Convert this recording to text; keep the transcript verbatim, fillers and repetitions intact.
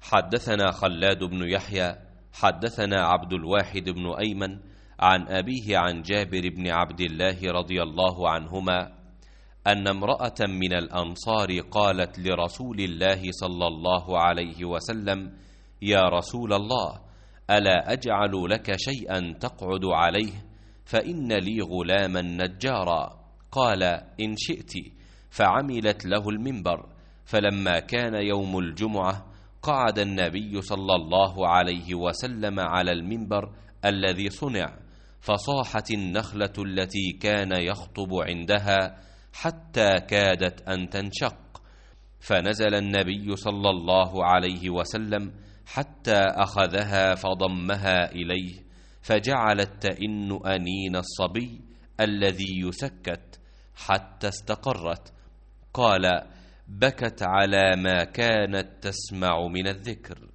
حدثنا خلاد بن يحيى حدثنا عبد الواحد بن أيمن عن أبيه عن جابر بن عبد الله رضي الله عنهما أن امرأة من الأنصار قالت لرسول الله صلى الله عليه وسلم: يا رسول الله، ألا أجعل لك شيئا تقعد عليه؟ فإن لي غلاما نجارا. قال: إن شئت. فعملت له المنبر. فلما كان يوم الجمعة قعد النبي صلى الله عليه وسلم على المنبر الذي صنع، فصاحت النخلة التي كان يخطب عندها حتى كادت أن تنشق، فنزل النبي صلى الله عليه وسلم حتى أخذها فضمها إليه، فجعلت تئن أنين الصبي الذي يسكت حتى استقرت. قال: بكت على ما كانت تسمع من الذكر.